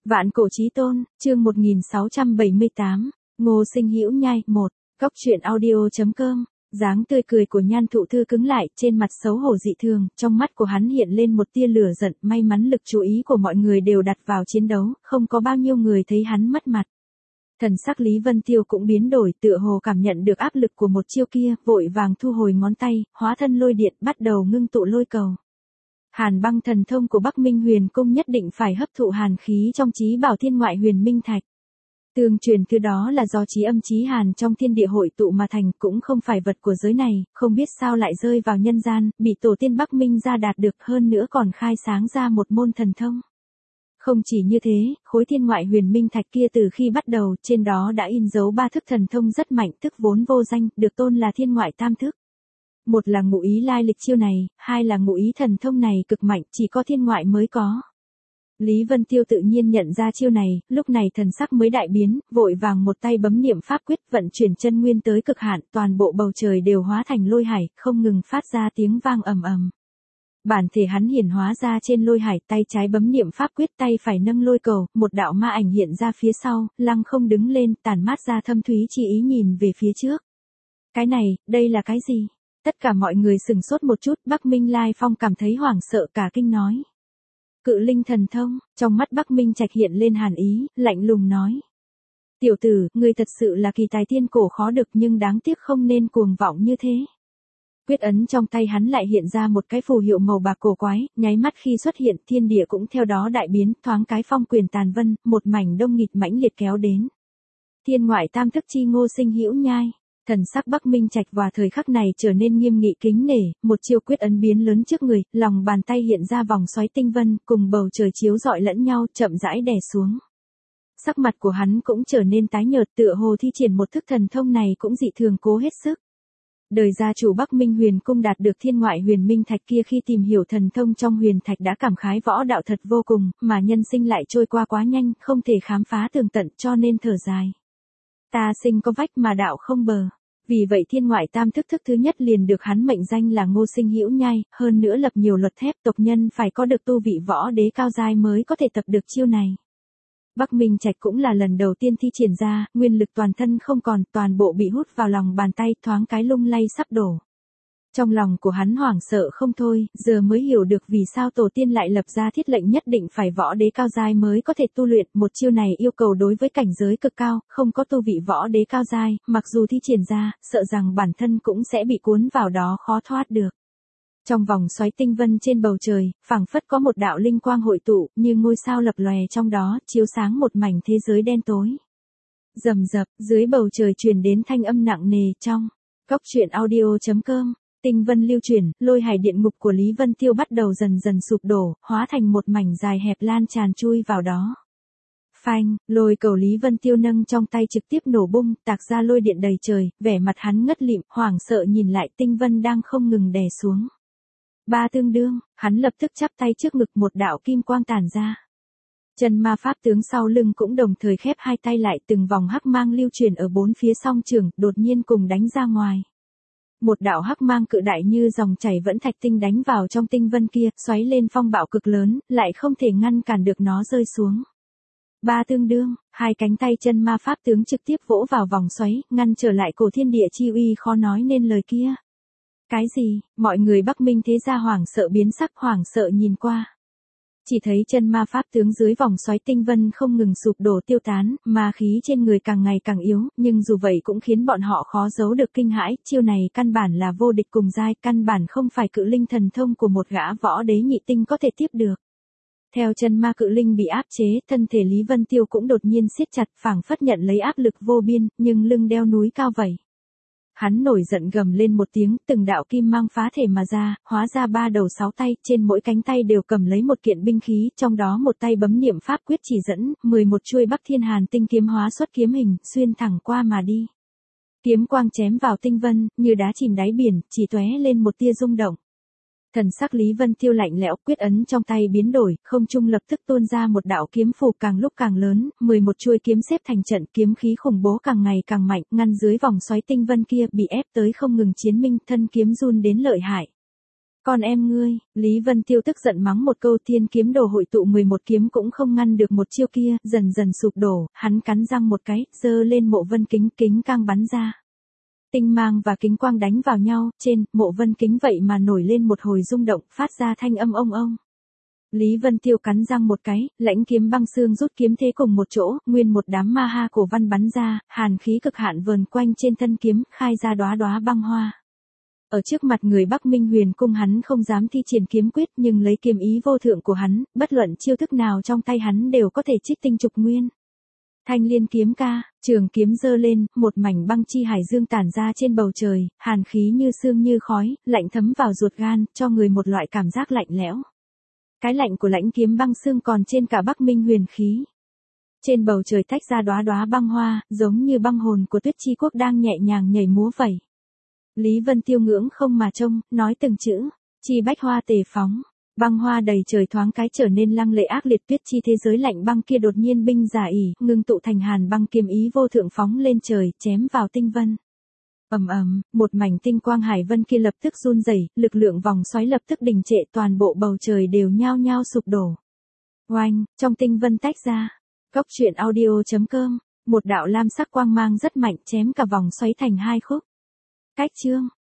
Vạn cổ chí tôn, chương 1678, Ngô Sinh Hữu Nhai 1, Cóc truyện audio.com. Dáng tươi cười của Nhan Thụ Thư cứng lại, trên mặt xấu hổ dị thường, trong mắt của hắn hiện lên một tia lửa giận, may mắn lực chú ý của mọi người đều đặt vào chiến đấu, không có bao nhiêu người thấy hắn mất mặt. Thần sắc Lý Vân Tiêu cũng biến đổi, tựa hồ cảm nhận được áp lực của một chiêu kia, vội vàng thu hồi ngón tay, hóa thân lôi điện, bắt đầu ngưng tụ lôi cầu. Hàn băng thần thông của Bắc Minh Huyền Cung nhất định phải hấp thụ hàn khí trong chí bảo thiên ngoại huyền minh thạch. Tương truyền thứ đó là do chí âm chí hàn trong thiên địa hội tụ mà thành, cũng không phải vật của giới này, không biết sao lại rơi vào nhân gian, bị tổ tiên Bắc Minh gia đạt được, hơn nữa còn khai sáng ra một môn thần thông. Không chỉ như thế, khối thiên ngoại huyền minh thạch kia từ khi bắt đầu, trên đó đã in dấu 3 thức thần thông rất mạnh, thức vốn vô danh, được tôn là thiên ngoại tam thức. Một là ngụ ý lai lịch chiêu này, hai là ngụ ý thần thông này cực mạnh, chỉ có thiên ngoại mới có. Lý Vân Tiêu tự nhiên nhận ra chiêu này, lúc này thần sắc mới đại biến, vội vàng một tay bấm niệm pháp quyết, vận chuyển chân nguyên tới cực hạn, toàn bộ bầu trời đều hóa thành lôi hải, không ngừng phát ra tiếng vang ầm ầm. Bản thể hắn hiển hóa ra trên lôi hải, tay trái bấm niệm pháp quyết, tay phải nâng lôi cầu, một đạo ma ảnh hiện ra phía sau, lăng không đứng lên, tản mát ra thâm thúy chi ý nhìn về phía trước. Cái này, đây là cái gì? Tất cả mọi người sừng sốt một chút, Bắc Minh Lai Phong cảm thấy hoảng sợ cả kinh nói. Cự linh thần thông, trong mắt Bắc Minh Trạch hiện lên hàn ý, lạnh lùng nói. Tiểu tử, ngươi thật sự là kỳ tài thiên cổ khó được nhưng đáng tiếc không nên cuồng vọng như thế. Quyết ấn trong tay hắn lại hiện ra một cái phù hiệu màu bạc cổ quái, nháy mắt khi xuất hiện thiên địa cũng theo đó đại biến, thoáng cái phong quyền tàn vân, một mảnh đông nghịt mãnh liệt kéo đến. Thiên ngoại tam thức chi Ngô Sinh Hữu Nhai. Thần sắc Bắc Minh Trạch vào thời khắc này trở nên nghiêm nghị kính nể, một chiêu quyết ấn biến lớn trước người, lòng bàn tay hiện ra vòng xoáy tinh vân, cùng bầu trời chiếu rọi lẫn nhau, chậm rãi đè xuống. Sắc mặt của hắn cũng trở nên tái nhợt, tựa hồ thi triển một thức thần thông này cũng dị thường cố hết sức. Đời gia chủ Bắc Minh Huyền Cung đạt được thiên ngoại huyền minh thạch kia khi tìm hiểu thần thông trong huyền thạch đã cảm khái võ đạo thật vô cùng, mà nhân sinh lại trôi qua quá nhanh, không thể khám phá tường tận cho nên thở dài. Ta sinh có vách mà đạo không bờ. Vì vậy thiên ngoại tam thức thứ nhất liền được hắn mệnh danh là Ngô Sinh Hữu Nhai, hơn nữa lập nhiều luật thép, tộc nhân phải có được tu vị võ đế cao giai mới có thể tập được chiêu này. Bắc Minh Trạch cũng là lần đầu tiên thi triển ra, nguyên lực toàn thân không còn, toàn bộ bị hút vào lòng bàn tay, thoáng cái lung lay sắp đổ. Trong lòng của hắn hoảng sợ không thôi, giờ mới hiểu được vì sao tổ tiên lại lập ra thiết lệnh nhất định phải võ đế cao giai mới có thể tu luyện, một chiêu này yêu cầu đối với cảnh giới cực cao, không có tu vị võ đế cao giai, mặc dù thi triển ra, sợ rằng bản thân cũng sẽ bị cuốn vào đó khó thoát được. Trong vòng xoáy tinh vân trên bầu trời, phảng phất có một đạo linh quang hội tụ, như ngôi sao lập lòe trong đó, chiếu sáng một mảnh thế giới đen tối. Rầm rập, dưới bầu trời truyền đến thanh âm nặng nề trong Cóc truyện audio.com. Tinh vân lưu chuyển, lôi hải điện ngục của Lý Vân Tiêu bắt đầu dần dần sụp đổ, hóa thành một mảnh dài hẹp lan tràn chui vào đó. Phanh, lôi cầu Lý Vân Tiêu nâng trong tay trực tiếp nổ bung, tạc ra lôi điện đầy trời, vẻ mặt hắn ngất lịm, hoảng sợ nhìn lại tinh vân đang không ngừng đè xuống. Ba tương đương, hắn lập tức chắp tay trước ngực, một đạo kim quang tản ra. Chân ma pháp tướng sau lưng cũng đồng thời khép hai tay lại, từng vòng hắc mang lưu chuyển ở bốn phía song trường, đột nhiên cùng đánh ra ngoài. Một đạo hắc mang cự đại như dòng chảy vẫn thạch tinh đánh vào trong tinh vân kia, xoáy lên phong bạo cực lớn, lại không thể ngăn cản được nó rơi xuống. Ba tương đương, hai cánh tay chân ma pháp tướng trực tiếp vỗ vào vòng xoáy, ngăn trở lại cổ thiên địa chi uy khó nói nên lời kia. Cái gì? Mọi người Bắc Minh thế gia hoảng sợ biến sắc, hoảng sợ nhìn qua. Chỉ thấy chân ma pháp tướng dưới vòng xoáy tinh vân không ngừng sụp đổ tiêu tán, ma khí trên người càng ngày càng yếu, nhưng dù vậy cũng khiến bọn họ khó giấu được kinh hãi, chiêu này căn bản là vô địch cùng giai, căn bản không phải cự linh thần thông của một gã võ đế nhị tinh có thể tiếp được. Theo chân ma cự linh bị áp chế, thân thể Lý Vân Tiêu cũng đột nhiên siết chặt, phảng phất nhận lấy áp lực vô biên, nhưng lưng đeo núi cao vậy. Hắn nổi giận gầm lên một tiếng, từng đạo kim mang phá thể mà ra, hóa ra 3 đầu 6 tay, trên mỗi cánh tay đều cầm lấy một kiện binh khí, trong đó một tay bấm niệm pháp quyết chỉ dẫn, 11 chuôi Bắc Thiên Hàn tinh kiếm hóa xuất kiếm hình, xuyên thẳng qua mà đi. Kiếm quang chém vào tinh vân, như đá chìm đáy biển, chỉ tóe lên một tia rung động. Thần sắc Lý Vân Tiêu lạnh lẽo, quyết ấn trong tay biến đổi, không trung lập tức tuôn ra một đạo kiếm phù càng lúc càng lớn, 11 chuôi kiếm xếp thành trận, kiếm khí khủng bố càng ngày càng mạnh, ngăn dưới vòng xoáy tinh vân kia, bị ép tới không ngừng chiến minh, thân kiếm run đến lợi hại. Con em ngươi, Lý Vân Tiêu tức giận mắng một câu, thiên kiếm đồ hội tụ 11 kiếm cũng không ngăn được một chiêu kia, dần dần sụp đổ, hắn cắn răng một cái, giơ lên mộ vân kính, kính cang bắn ra. Tinh mang và kính quang đánh vào nhau, trên mộ vân kính vậy mà nổi lên một hồi rung động, phát ra thanh âm ông ông. Lý Vân Tiêu cắn răng một cái, lãnh kiếm băng xương rút kiếm thế cùng một chỗ, nguyên một đám ma ha cổ văn bắn ra, hàn khí cực hạn vờn quanh trên thân kiếm, khai ra đóa đóa băng hoa. Ở trước mặt người Bắc Minh Huyền Cung hắn không dám thi triển kiếm quyết, nhưng lấy kiếm ý vô thượng của hắn, bất luận chiêu thức nào trong tay hắn đều có thể trích tinh trục nguyên. Thanh Liên kiếm ca, trường kiếm giơ lên, một mảnh băng chi hải dương tản ra trên bầu trời, hàn khí như sương như khói, lạnh thấm vào ruột gan, cho người một loại cảm giác lạnh lẽo. Cái lạnh của lãnh kiếm băng xương còn trên cả Bắc Minh Huyền khí. Trên bầu trời tách ra đóa đóa băng hoa, giống như băng hồn của Tuyết Chi Quốc đang nhẹ nhàng nhảy múa vậy. Lý Vân Tiêu ngưỡng không mà trông, nói từng chữ, chi bách hoa tề phóng. Băng hoa đầy trời thoáng cái trở nên lăng lệ ác liệt, tuyết chi thế giới lạnh băng kia đột nhiên binh giả ỉ, ngưng tụ thành hàn băng kiếm ý vô thượng phóng lên trời, chém vào tinh vân. Ầm ầm, một mảnh tinh quang hải vân kia lập tức run rẩy, lực lượng vòng xoáy lập tức đình trệ, toàn bộ bầu trời đều nhao nhao sụp đổ. Oanh, trong tinh vân tách ra. Cốc truyện audio.com, một đạo lam sắc quang mang rất mạnh chém cả vòng xoáy thành hai khúc. Cách chương